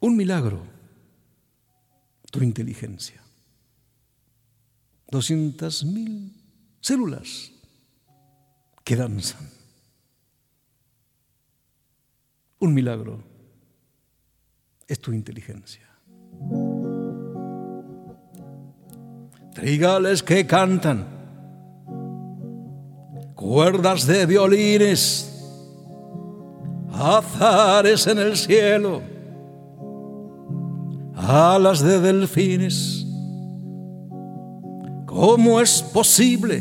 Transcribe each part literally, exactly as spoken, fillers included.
Un milagro, tu inteligencia. Doscientas mil células que danzan. Un milagro es tu inteligencia. Trigales que cantan, cuerdas de violines, azares en el cielo, alas de delfines. ¿Cómo es posible?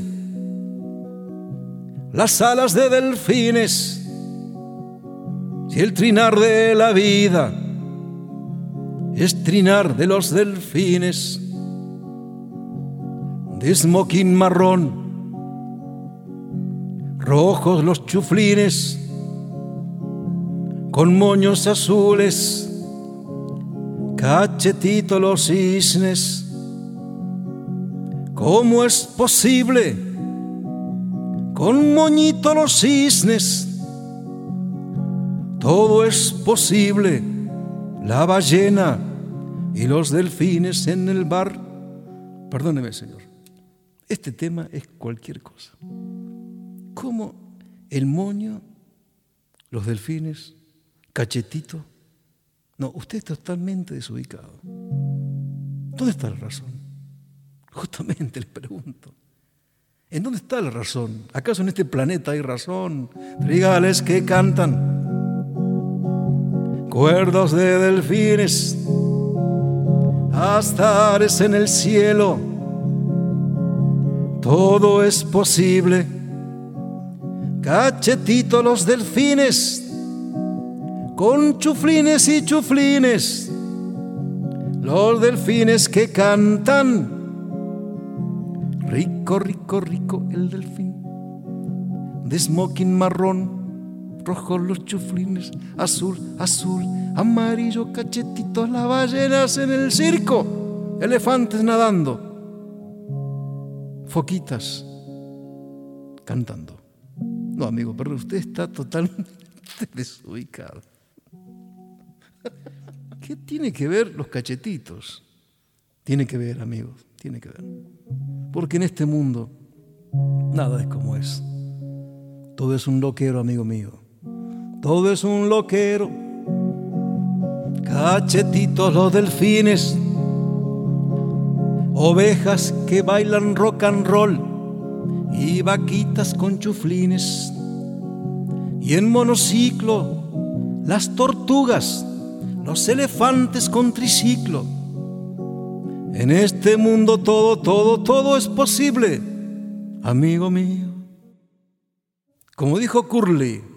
Las alas de delfines, si el trinar de la vida es trinar de los delfines. De smoking marrón, rojos los chuflines, con moños azules, cachetitos los cisnes. ¿Cómo es posible? Con moñito los cisnes. Todo es posible. La ballena y los delfines en el bar. Perdóneme, Señor. Este tema es cualquier cosa. ¿Cómo el moño, los delfines, cachetito? No, usted es totalmente desubicado. ¿Dónde está la razón? Justamente les pregunto. ¿En dónde está la razón? ¿Acaso en este planeta hay razón? Trigales que cantan, cuerdas de delfines, azares en el cielo. Todo es posible. Cachetitos los delfines, con chuflines y chuflines. Los delfines que cantan. Rico, rico, rico el delfín. De smoking marrón, rojos los chuflines, azul, azul, amarillo, cachetitos las ballenas en el circo, elefantes nadando, foquitas cantando. No, amigo, pero usted está totalmente desubicado. ¿Qué tiene que ver los cachetitos? Tiene que ver, amigos, tiene que ver. Porque en este mundo nada es como es. Todo es un loquero, amigo mío. Todo es un loquero. Cachetitos los delfines, ovejas que bailan rock and roll y vaquitas con chuflines. Y en monociclo las tortugas, los elefantes con triciclo. En este mundo todo, todo, todo es posible, amigo mío. Como dijo Curly,